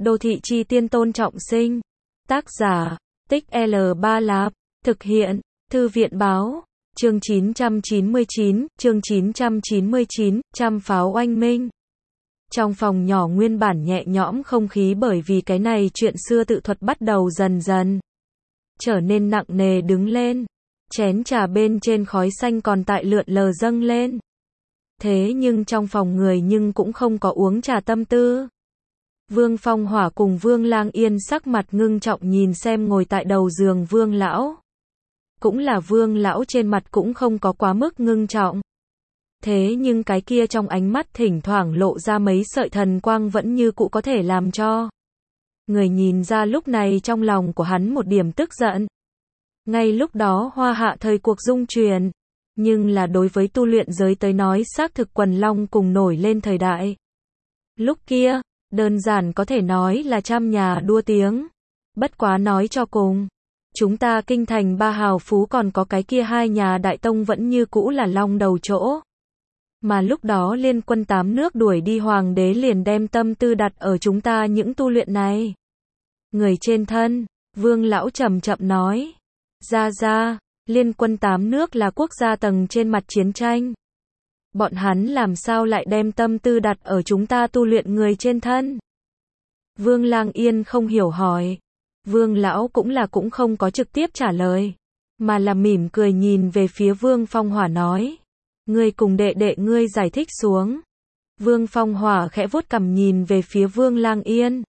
Đô thị chi tiên Tôn Trọng Sinh. Tác giả, Tích L Ba Lạp. Thực hiện, Thư viện báo. Chương 999, chương 999, trăm pháo oanh minh. Trong phòng nhỏ nguyên bản nhẹ nhõm không khí bởi vì cái này chuyện xưa tự thuật bắt đầu dần dần trở nên nặng nề đứng lên. Chén trà bên trên khói xanh còn tại lượn lờ dâng lên. Thế nhưng trong phòng người nhưng cũng không có uống trà tâm tư. Vương Phong Hỏa cùng Vương Lang Yên sắc mặt ngưng trọng nhìn xem ngồi tại đầu giường Vương lão. Cũng là Vương lão trên mặt cũng không có quá mức ngưng trọng. Thế nhưng cái kia trong ánh mắt thỉnh thoảng lộ ra mấy sợi thần quang vẫn như cũ có thể làm cho người nhìn ra lúc này trong lòng của hắn một điểm tức giận. Ngay lúc đó Hoa Hạ thời cuộc dung chuyển, nhưng là đối với tu luyện giới tới nói xác thực quần long cùng nổi lên thời đại. Lúc kia, đơn giản có thể nói là trăm nhà đua tiếng. Bất quá nói cho cùng, chúng ta kinh thành ba hào phú còn có cái kia hai nhà đại tông vẫn như cũ là long đầu chỗ. Mà lúc đó liên quân 8 nước đuổi đi hoàng đế liền đem tâm tư đặt ở chúng ta những tu luyện này. Người trên thân, Vương lão chậm chậm nói. Ra, liên quân 8 nước là quốc gia tầng trên mặt chiến tranh. Bọn hắn làm sao lại đem tâm tư đặt ở chúng ta tu luyện người trên thân? Vương Lang Yên không hiểu hỏi. Vương lão cũng không có trực tiếp trả lời, mà là mỉm cười nhìn về phía Vương Phong Hỏa nói. Ngươi cùng đệ đệ ngươi giải thích xuống. Vương Phong Hỏa khẽ vuốt cằm nhìn về phía Vương Lang Yên.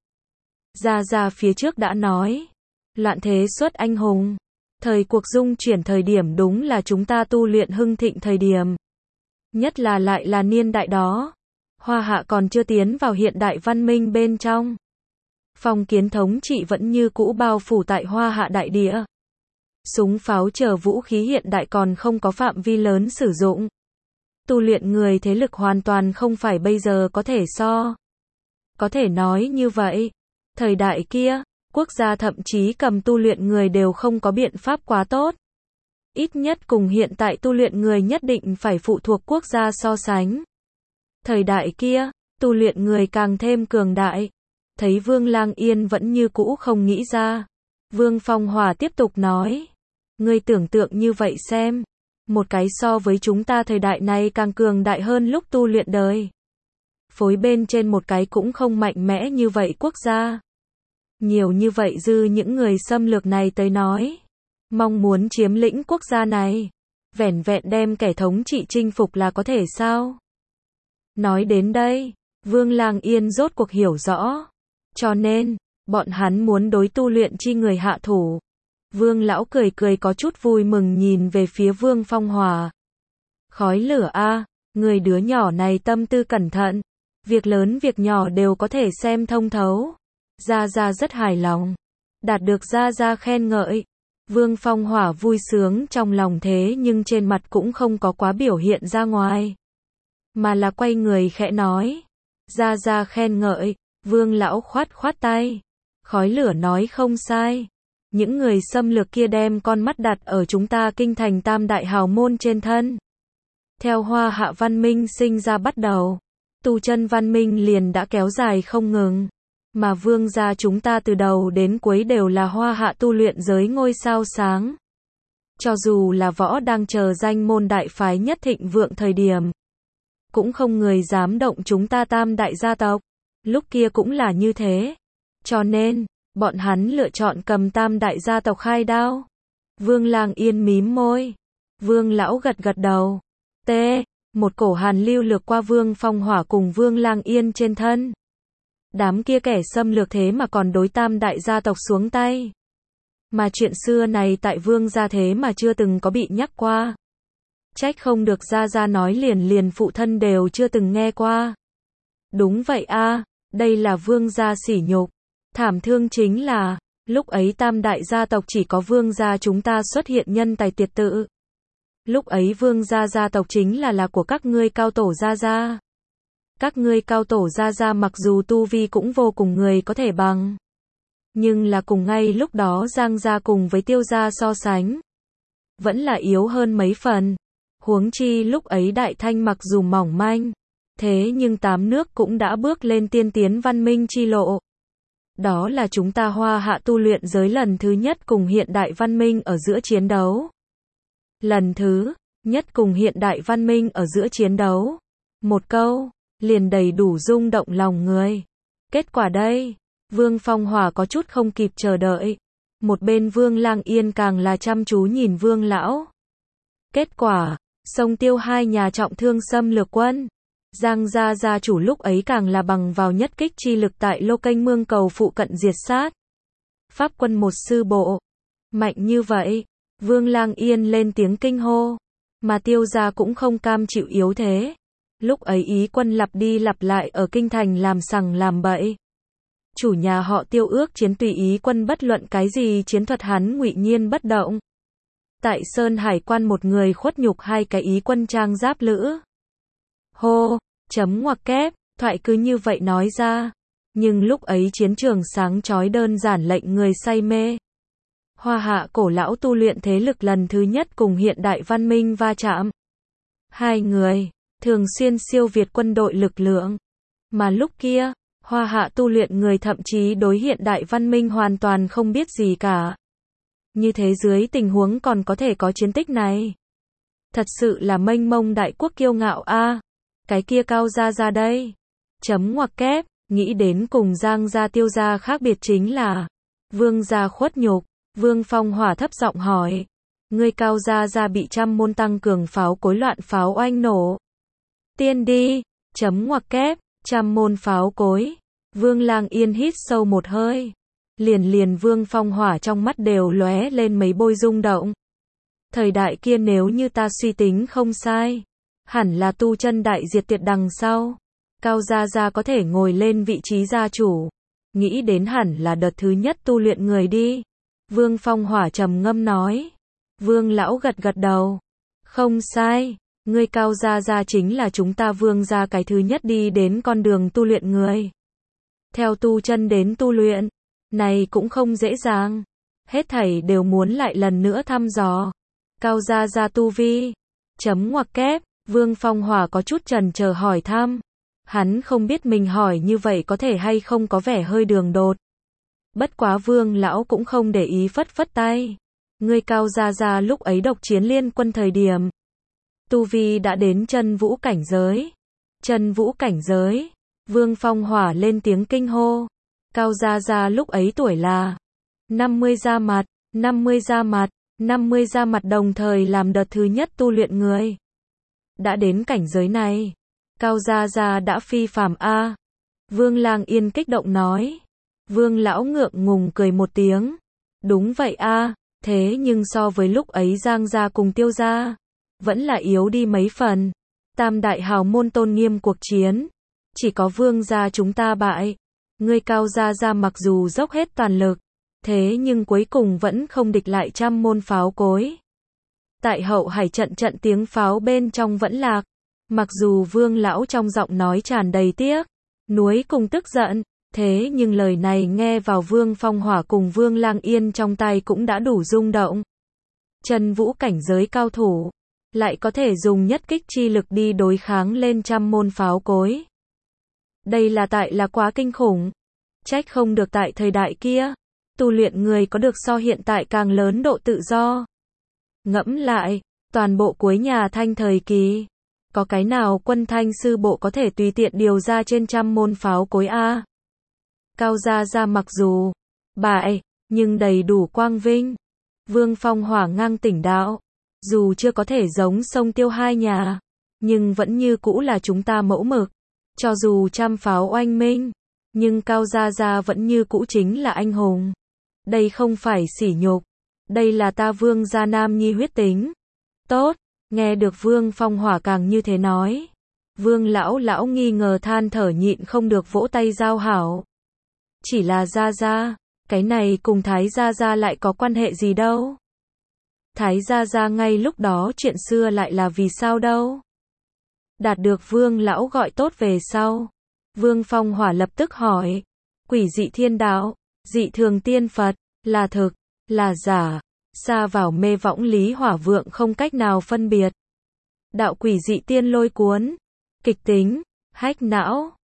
Ra phía trước đã nói. Loạn thế xuất anh hùng. Thời cuộc dung chuyển thời điểm đúng là chúng ta tu luyện hưng thịnh thời điểm. Nhất là lại là niên đại đó. Hoa Hạ còn chưa tiến vào hiện đại văn minh bên trong. Phong kiến thống trị vẫn như cũ bao phủ tại Hoa Hạ đại địa. Súng pháo chờ vũ khí hiện đại còn không có phạm vi lớn sử dụng. Tu luyện người thế lực hoàn toàn không phải bây giờ có thể so. Có thể nói như vậy, thời đại kia, quốc gia thậm chí cầm tu luyện người đều không có biện pháp quá tốt. Ít nhất cùng hiện tại tu luyện người nhất định phải phụ thuộc quốc gia so sánh. Thời đại kia, tu luyện người càng thêm cường đại. Thấy Vương Lang Yên vẫn như cũ không nghĩ ra. Vương Phong Hỏa tiếp tục nói. Ngươi tưởng tượng như vậy xem. Một cái so với chúng ta thời đại này càng cường đại hơn lúc tu luyện đời. Phối bên trên một cái cũng không mạnh mẽ như vậy quốc gia. Nhiều như vậy dư những người xâm lược này tới nói. Mong muốn chiếm lĩnh quốc gia này. Vẻn vẹn đem kẻ thống trị chinh phục là có thể sao? Nói đến đây, Vương Lang Yên rốt cuộc hiểu rõ. Cho nên, bọn hắn muốn đối tu luyện chi người hạ thủ. Vương lão cười có chút vui mừng nhìn về phía Vương Phong Hỏa. Khói lửa a, người đứa nhỏ này tâm tư cẩn thận. Việc lớn việc nhỏ đều có thể xem thông thấu. Ra rất hài lòng. Đạt được ra khen ngợi. Vương Phong Hỏa vui sướng trong lòng thế nhưng trên mặt cũng không có quá biểu hiện ra ngoài. Mà là quay người khẽ nói. Ra khen ngợi. Vương lão khoát tay. Khói lửa nói không sai. Những người xâm lược kia đem con mắt đặt ở chúng ta kinh thành tam đại hào môn trên thân. Theo Hoa Hạ văn minh sinh ra bắt đầu, tu chân văn minh liền đã kéo dài không ngừng. Mà vương gia chúng ta từ đầu đến cuối đều là Hoa Hạ tu luyện giới ngôi sao sáng. Cho dù là võ đang chờ danh môn đại phái nhất thịnh vượng thời điểm, cũng không người dám động chúng ta tam đại gia tộc. Lúc kia cũng là như thế. Cho nên, bọn hắn lựa chọn cầm tam đại gia tộc khai đao. Vương Lang Yên mím môi. Vương lão gật đầu. Một cổ hàn lưu lược qua Vương Phong Hỏa cùng Vương Lang Yên trên thân. Đám kia kẻ xâm lược thế mà còn đối tam đại gia tộc xuống tay. Mà chuyện xưa này tại Vương gia thế mà chưa từng có bị nhắc qua. Trách không được ra nói liền phụ thân đều chưa từng nghe qua. Đúng vậy a, đây là Vương gia sỉ nhục. Thảm thương chính là, lúc ấy tam đại gia tộc chỉ có Vương gia chúng ta xuất hiện nhân tài tuyệt tự. Lúc ấy Vương gia gia tộc chính là của các ngươi cao tổ gia. Các ngươi cao tổ gia mặc dù tu vi cũng vô cùng người có thể bằng. Nhưng là cùng ngay lúc đó Giang gia cùng với Tiêu gia so sánh. Vẫn là yếu hơn mấy phần. Huống chi lúc ấy Đại Thanh mặc dù mỏng manh. Thế nhưng 8 nước cũng đã bước lên tiên tiến văn minh chi lộ. Đó là chúng ta Hoa Hạ tu luyện giới lần thứ nhất cùng hiện đại văn minh ở giữa chiến đấu. Lần thứ nhất cùng hiện đại văn minh ở giữa chiến đấu. Một câu, liền đầy đủ rung động lòng người. Kết quả đây, Vương Phong Hỏa có chút không kịp chờ đợi. Một bên Vương Lang Yên càng là chăm chú nhìn Vương lão. Kết quả, Sông Tiêu hai nhà trọng thương xâm lược quân. Giang gia gia chủ lúc ấy càng là bằng vào nhất kích chi lực tại Lô Kênh Mương Cầu phụ cận diệt sát. Pháp quân một sư bộ. Mạnh như vậy, Vương Lang Yên lên tiếng kinh hô. Mà Tiêu gia cũng không cam chịu yếu thế. Lúc ấy Ý quân lặp đi lặp lại ở kinh thành làm sằng làm bậy. Chủ nhà họ Tiêu ước chiến tùy Ý quân bất luận cái gì chiến thuật hắn ngụy nhiên bất động. Tại Sơn Hải quan một người khuất nhục hai cái Ý quân trang giáp lữ. Hô, chấm ngoặc kép, thoại cứ như vậy nói ra. Nhưng lúc ấy chiến trường sáng chói đơn giản lệnh người say mê. Hoa Hạ cổ lão tu luyện thế lực lần thứ nhất cùng hiện đại văn minh va chạm. Hai người, thường xuyên siêu việt quân đội lực lượng. Mà lúc kia, Hoa Hạ tu luyện người thậm chí đối hiện đại văn minh hoàn toàn không biết gì cả. Như thế dưới tình huống còn có thể có chiến tích này. Thật sự là mênh mông đại quốc kiêu ngạo a. Cái kia Cao gia gia đây. Chấm ngoặc kép, nghĩ đến cùng Giang gia Tiêu gia khác biệt chính là Vương gia khuất nhục. Vương Phong Hỏa thấp giọng hỏi. Ngươi Cao gia gia bị trăm môn tăng cường pháo cối loạn pháo oanh nổ. Tiên đi. Chấm ngoặc kép, trăm môn pháo cối. Vương Lang Yên hít sâu một hơi. Liền Vương Phong Hỏa trong mắt đều lóe lên mấy bôi rung động. Thời đại kia nếu như ta suy tính không sai, hẳn là tu chân đại diệt tuyệt đằng sau. Cao gia gia có thể ngồi lên vị trí gia chủ. Nghĩ đến hẳn là đợt thứ nhất tu luyện người đi. Vương Phong Hỏa trầm ngâm nói. Vương lão gật gật đầu. Không sai, ngươi Cao gia gia chính là chúng ta Vương gia cái thứ nhất đi đến con đường tu luyện người. Theo tu chân đến tu luyện, này cũng không dễ dàng. Hết thảy đều muốn lại lần nữa thăm dò. Cao gia gia tu vi. Chấm ngoặc kép, Vương Phong Hỏa có chút chần chờ hỏi thăm. Hắn không biết mình hỏi như vậy có thể hay không có vẻ hơi đường đột. Bất quá Vương lão cũng không để ý phất phất tay. Ngươi Cao gia gia lúc ấy độc chiến liên quân thời điểm. Tu vi đã đến chân vũ cảnh giới. Chân vũ cảnh giới. Vương Phong Hỏa lên tiếng kinh hô. Cao gia gia lúc ấy tuổi là 50 ra mặt, 50 ra mặt, 50 ra mặt đồng thời làm đợt thứ nhất tu luyện người. Đã đến cảnh giới này, Cao gia gia đã phi phàm a. Vương Lang Yên kích động nói. Vương lão ngượng ngùng cười một tiếng. Đúng vậy a, thế nhưng so với lúc ấy Giang gia cùng Tiêu gia, vẫn là yếu đi mấy phần. Tam đại hào môn tôn nghiêm cuộc chiến, chỉ có Vương gia chúng ta bại. Ngươi Cao gia gia mặc dù dốc hết toàn lực, thế nhưng cuối cùng vẫn không địch lại trăm môn pháo cối. Tại Hậu Hải trận tiếng pháo bên trong vẫn lạc. Mặc dù Vương lão trong giọng nói tràn đầy tiếc nuối cùng tức giận, thế nhưng lời này nghe vào Vương Phong Hỏa cùng Vương Lang Yên trong tay cũng đã đủ rung động. Chân vũ cảnh giới cao thủ, lại có thể dùng nhất kích chi lực đi đối kháng lên trăm môn pháo cối. Đây là quá kinh khủng. Trách không được tại thời đại kia, tu luyện người có được so hiện tại càng lớn độ tự do. Ngẫm lại, toàn bộ cuối nhà Thanh thời kỳ, có cái nào quân Thanh sư bộ có thể tùy tiện điều ra trên trăm môn pháo cối a? Cao gia gia mặc dù bại, nhưng đầy đủ quang vinh. Vương Phong Hỏa ngang tỉnh đạo, dù chưa có thể giống Sông Tiêu hai nhà, nhưng vẫn như cũ là chúng ta mẫu mực. Cho dù trăm pháo oanh minh, nhưng Cao gia gia vẫn như cũ chính là anh hùng. Đây không phải sỉ nhục, đây là ta Vương gia nam nhi huyết tính. Tốt, nghe được Vương Phong Hỏa càng như thế nói. Vương lão nghi ngờ than thở nhịn không được vỗ tay giao hảo. Chỉ là gia gia, cái này cùng Thái gia gia lại có quan hệ gì đâu? Thái gia gia ngay lúc đó chuyện xưa lại là vì sao đâu? Đạt được Vương lão gọi tốt về sau, Vương Phong Hỏa lập tức hỏi. Quỷ dị thiên đạo, dị thường tiên Phật, là thực, là giả, xa vào mê võng Lý Hỏa Vượng không cách nào phân biệt. Đạo quỷ dị tiên lôi cuốn, kịch tính, hách não,